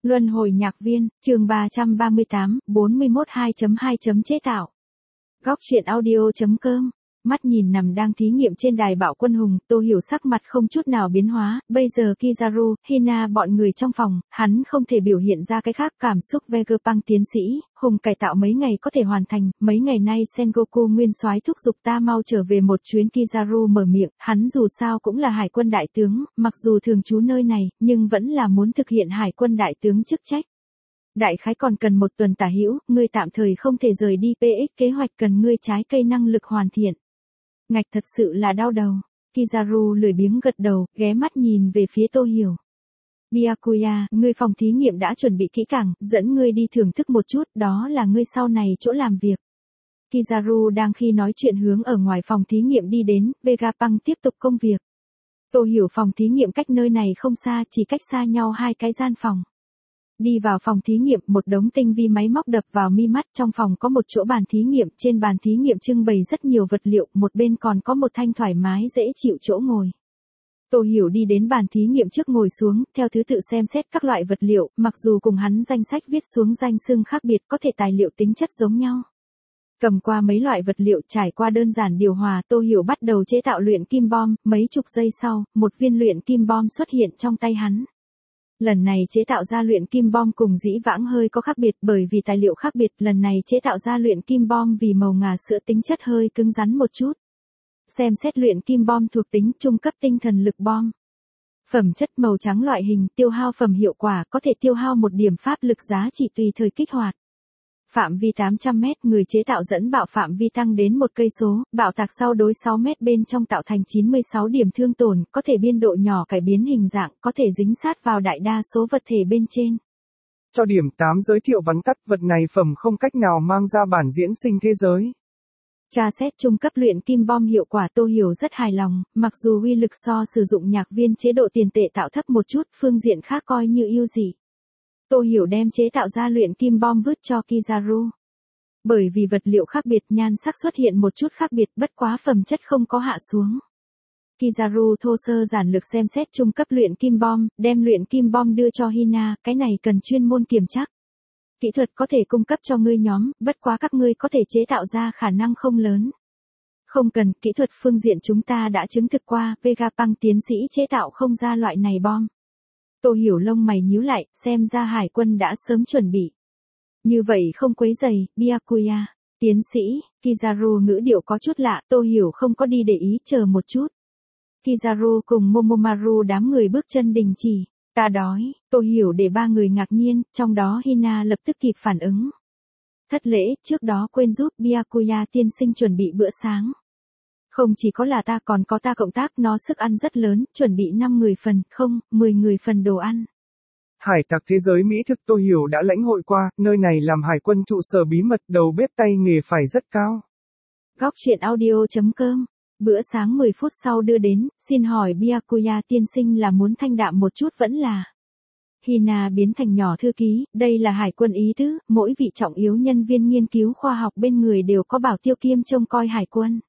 Luân hồi nhạc viên, chương 338, 41 2.2 chế tạo. Góc truyện audio.com. Mắt nhìn nằm đang thí nghiệm trên đài bạo quân hùng, Tô Hiểu sắc mặt không chút nào biến hóa, bây giờ Kizaru, Hina bọn người trong phòng, hắn không thể biểu hiện ra cái khác cảm xúc. Vegapunk tiến sĩ, hùng cải tạo mấy ngày có thể hoàn thành, mấy ngày nay Sengoku nguyên soái thúc giục ta mau trở về một chuyến. Kizaru mở miệng, hắn dù sao cũng là hải quân đại tướng, mặc dù thường trú nơi này, nhưng vẫn là muốn thực hiện hải quân đại tướng chức trách. Đại khái còn cần một tuần tả hữu, ngươi tạm thời không thể rời đi. PX kế hoạch cần ngươi trái cây năng lực hoàn thiện. Ngạch thật sự là đau đầu. Kizaru lười biếng gật đầu, ghé mắt nhìn về phía Tô Hiểu. Byakuya, ngươi phòng thí nghiệm đã chuẩn bị kỹ càng, dẫn ngươi đi thưởng thức một chút, đó là ngươi sau này chỗ làm việc. Kizaru đang khi nói chuyện hướng ở ngoài phòng thí nghiệm đi đến, Vegapunk tiếp tục công việc. Tô Hiểu phòng thí nghiệm cách nơi này không xa, chỉ cách xa nhau 2 cái gian phòng. Đi vào phòng thí nghiệm, một đống tinh vi máy móc đập vào mi mắt. Trong phòng có một chỗ bàn thí nghiệm, trên bàn thí nghiệm trưng bày rất nhiều vật liệu, một bên còn có một thanh thoải mái dễ chịu chỗ ngồi. Tô Hiểu đi đến bàn thí nghiệm trước ngồi xuống, theo thứ tự xem xét các loại vật liệu, mặc dù cùng hắn danh sách viết xuống danh xưng khác biệt, có thể tài liệu tính chất giống nhau. Cầm qua mấy loại vật liệu, trải qua đơn giản điều hòa, Tô Hiểu bắt đầu chế tạo luyện kim bom. Mấy chục giây sau, một viên luyện kim bom xuất hiện trong tay hắn. Lần này chế tạo ra luyện kim bom cùng dĩ vãng hơi có khác biệt, bởi vì tài liệu khác biệt, lần này chế tạo ra luyện kim bom vì màu ngà sữa tính chất hơi cứng rắn một chút. Xem xét luyện kim bom thuộc tính trung cấp tinh thần lực bom. Phẩm chất màu trắng loại hình, tiêu hao phẩm hiệu quả, có thể tiêu hao 1 điểm pháp lực giá trị tùy thời kích hoạt. Phạm vi 800 mét, người chế tạo dẫn bạo phạm vi tăng đến 1 cây số, bạo tạc sau đối 6 mét bên trong tạo thành 96 điểm thương tổn, có thể biên độ nhỏ cải biến hình dạng, có thể dính sát vào đại đa số vật thể bên trên. Cho điểm 8 giới thiệu vắn tắt, vật này phẩm không cách nào mang ra bản diễn sinh thế giới. Tra xét trung cấp luyện kim bom hiệu quả. Tô Hiểu rất hài lòng, mặc dù uy lực so sử dụng nhạc viên chế độ tiền tệ tạo thấp một chút, phương diện khác coi như ưu dị. Tô Hiểu đem chế tạo ra luyện kim bom vứt cho Kizaru. Bởi vì vật liệu khác biệt, nhan sắc xuất hiện một chút khác biệt, bất quá phẩm chất không có hạ xuống. Kizaru thô sơ giản lược xem xét trung cấp luyện kim bom, đem luyện kim bom đưa cho Hina, cái này cần chuyên môn kiểm chắc. Kỹ thuật có thể cung cấp cho ngươi nhóm, bất quá các ngươi có thể chế tạo ra khả năng không lớn. Không cần, kỹ thuật phương diện chúng ta đã chứng thực qua, Vegapunk tiến sĩ chế tạo không ra loại này bom. Tô Hiểu lông mày nhíu lại, xem ra hải quân đã sớm chuẩn bị. Như vậy không quấy rầy, Byakuya. Tiến sĩ, Kizaru ngữ điệu có chút lạ, Tô Hiểu không có đi để ý, chờ một chút. Kizaru cùng Momomaru đám người bước chân đình chỉ. Ta đói, Tô Hiểu để 3 người ngạc nhiên, trong đó Hina lập tức kịp phản ứng. Thất lễ, trước đó quên giúp Byakuya tiên sinh chuẩn bị bữa sáng. Không chỉ có là ta, còn có ta cộng tác, nó sức ăn rất lớn, chuẩn bị 5 người phần, không, 10 người phần đồ ăn. Hải tặc thế giới mỹ thực Tô Hiểu đã lãnh hội qua, nơi này làm hải quân trụ sở bí mật, đầu bếp tay nghề phải rất cao. Góc truyện audio.com. Bữa sáng 10 phút sau đưa đến, xin hỏi Byakuya tiên sinh là muốn thanh đạm một chút vẫn là. Hina biến thành nhỏ thư ký, đây là hải quân ý tứ, mỗi vị trọng yếu nhân viên nghiên cứu khoa học bên người đều có bảo tiêu kiêm trông coi hải quân.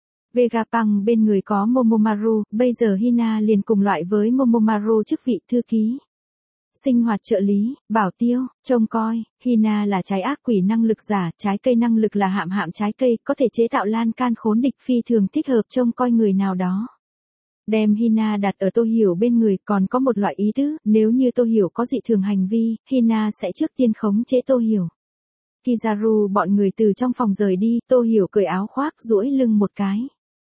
Vegapunk bên người có Momomaru, bây giờ Hina liền cùng loại với Momomaru chức vị thư ký. Sinh hoạt trợ lý, bảo tiêu, trông coi, Hina là trái ác quỷ năng lực giả, trái cây năng lực là hạm trái cây, có thể chế tạo lan can khốn địch, phi thường thích hợp trông coi người nào đó. Đem Hina đặt ở Tô Hiểu bên người, còn có một loại ý tứ, nếu như Tô Hiểu có dị thường hành vi, Hina sẽ trước tiên khống chế Tô Hiểu. Kizaru bọn người từ trong phòng rời đi, Tô Hiểu cởi áo khoác, duỗi lưng một cái.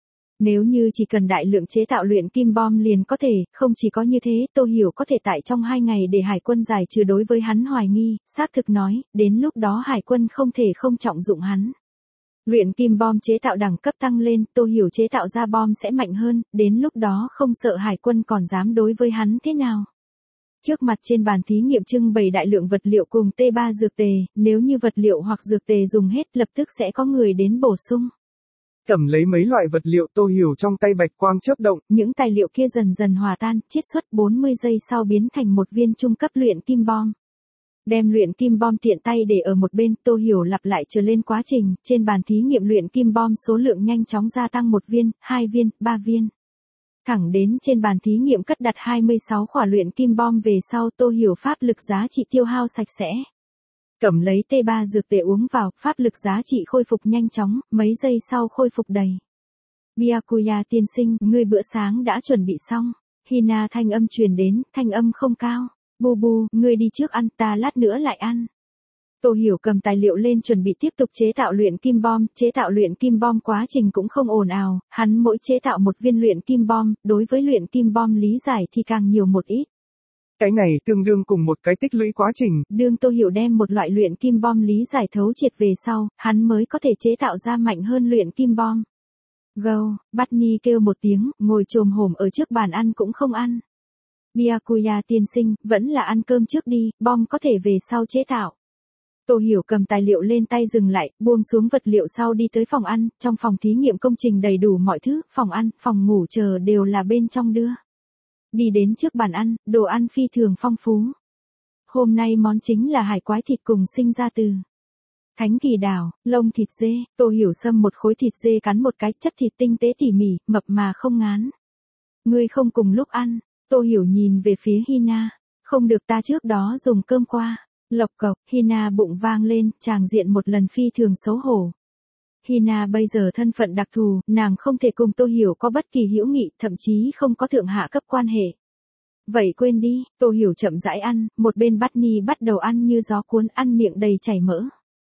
Nếu như chỉ cần đại lượng chế tạo luyện kim bom liền có thể, không chỉ có như thế, Tô Hiểu có thể tại trong 2 ngày để hải quân giải trừ đối với hắn hoài nghi, xác thực nói, đến lúc đó hải quân không thể không trọng dụng hắn. Luyện kim bom chế tạo đẳng cấp tăng lên, Tô Hiểu chế tạo ra bom sẽ mạnh hơn, đến lúc đó không sợ hải quân còn dám đối với hắn thế nào. Trước mặt trên bàn thí nghiệm trưng bày đại lượng vật liệu cùng T3 dược tề, nếu như vật liệu hoặc dược tề dùng hết lập tức sẽ có người đến bổ sung. Cầm lấy mấy loại vật liệu, Tô Hiểu trong tay bạch quang chớp động. Những tài liệu kia dần dần hòa tan, chiết xuất 40 giây sau biến thành một viên trung cấp luyện kim bom. Đem luyện kim bom tiện tay để ở một bên, Tô Hiểu lặp lại trở lên quá trình, trên bàn thí nghiệm luyện kim bom số lượng nhanh chóng gia tăng 1 viên, 2 viên, 3 viên. Thẳng đến trên bàn thí nghiệm cất đặt 26 quả luyện kim bom về sau Tô Hiểu pháp lực giá trị tiêu hao sạch sẽ. Cầm lấy T3 dược tề uống vào, pháp lực giá trị khôi phục nhanh chóng, mấy giây sau khôi phục đầy. Byakuya tiên sinh, ngươi bữa sáng đã chuẩn bị xong. Hina thanh âm truyền đến, thanh âm không cao. Bu bu, ngươi đi trước ăn, ta lát nữa lại ăn. Tô Hiểu cầm tài liệu lên chuẩn bị tiếp tục chế tạo luyện kim bom, chế tạo luyện kim bom quá trình cũng không ồn ào, hắn mỗi chế tạo một viên luyện kim bom, đối với luyện kim bom lý giải thì càng nhiều một ít. Cái này tương đương cùng một cái tích lũy quá trình. Đương Tô Hiểu đem một loại luyện kim bom lý giải thấu triệt về sau, hắn mới có thể chế tạo ra mạnh hơn luyện kim bom. Gâu, Batni kêu một tiếng, ngồi chồm hổm ở trước bàn ăn cũng không ăn. Byakuya tiên sinh, vẫn là ăn cơm trước đi, bom có thể về sau chế tạo. Tô Hiểu cầm tài liệu lên tay dừng lại, buông xuống vật liệu sau đi tới phòng ăn, trong phòng thí nghiệm công trình đầy đủ mọi thứ, phòng ăn, phòng ngủ chờ đều là bên trong đưa. Đi đến trước bàn ăn, đồ ăn phi thường phong phú. Hôm nay món chính là hải quái thịt cùng sinh ra từ Thánh Kỳ Đảo, lông thịt dê, Tô Hiểu xâm một khối thịt dê cắn một cái, chất thịt tinh tế tỉ mỉ, mập mà không ngán. Ngươi không cùng lúc ăn, Tô Hiểu nhìn về phía Hina, không được ta trước đó dùng cơm qua. Lộc cộc, Hina bụng vang lên, tràng diện một lần phi thường xấu hổ. Hina bây giờ thân phận đặc thù, nàng không thể cùng Tô Hiểu có bất kỳ hữu nghị, thậm chí không có thượng hạ cấp quan hệ. Vậy quên đi, Tô Hiểu chậm rãi ăn, một bên Batni bắt đầu ăn như gió cuốn, ăn miệng đầy chảy mỡ.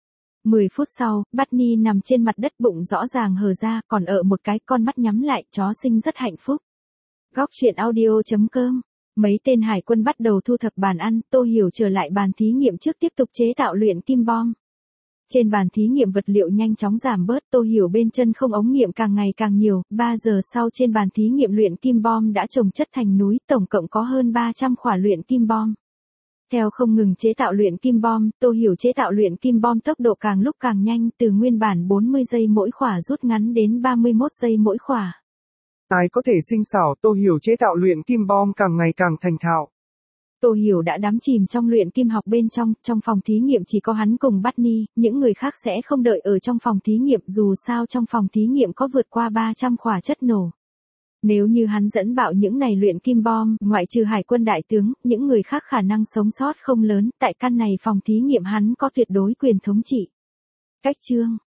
10 phút sau, Batni nằm trên mặt đất bụng rõ ràng hở ra, còn ở một cái con mắt nhắm lại, chó sinh rất hạnh phúc. Góc truyện audio.com. Mấy tên hải quân bắt đầu thu thập bàn ăn, Tô Hiểu trở lại bàn thí nghiệm trước tiếp tục chế tạo luyện kim bom. Trên bàn thí nghiệm vật liệu nhanh chóng giảm bớt, Tô Hiểu bên chân không ống nghiệm càng ngày càng nhiều, 3 giờ sau trên bàn thí nghiệm luyện kim bom đã chồng chất thành núi, tổng cộng có hơn 300 quả luyện kim bom. Theo không ngừng chế tạo luyện kim bom, Tô Hiểu chế tạo luyện kim bom tốc độ càng lúc càng nhanh, từ nguyên bản 40 giây mỗi quả rút ngắn đến 31 giây mỗi quả. Tài có thể sinh xảo, Tô Hiểu chế tạo luyện kim bom càng ngày càng thành thạo. Tô Hiểu đã đắm chìm trong luyện kim học bên trong phòng thí nghiệm chỉ có hắn cùng Batni, những người khác sẽ không đợi ở trong phòng thí nghiệm dù sao trong phòng thí nghiệm có vượt qua 300 quả chất nổ. Nếu như hắn dẫn bạo những này luyện kim bom, ngoại trừ hải quân đại tướng, những người khác khả năng sống sót không lớn, tại căn này phòng thí nghiệm hắn có tuyệt đối quyền thống trị. Cách chương